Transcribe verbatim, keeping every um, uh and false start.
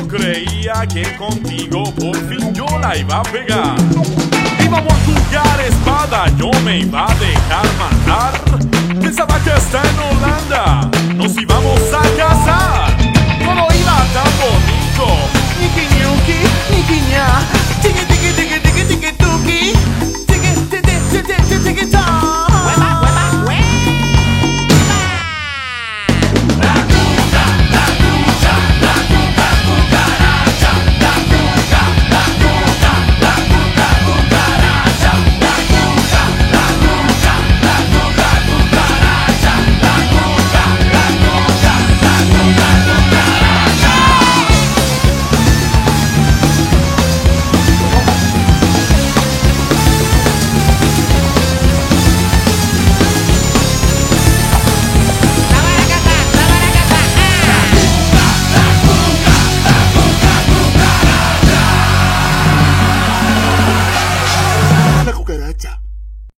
creía que contigo por fin yo la iba a pegar. Íbamos a jugar espada, yo me iba a dejar matar. Pensaba que hasta en Holanda nos íbamos a casar. Todo iba tan bonito. Niki ñuki, niki ña, tiki tiki tiki tiki tiki tuki.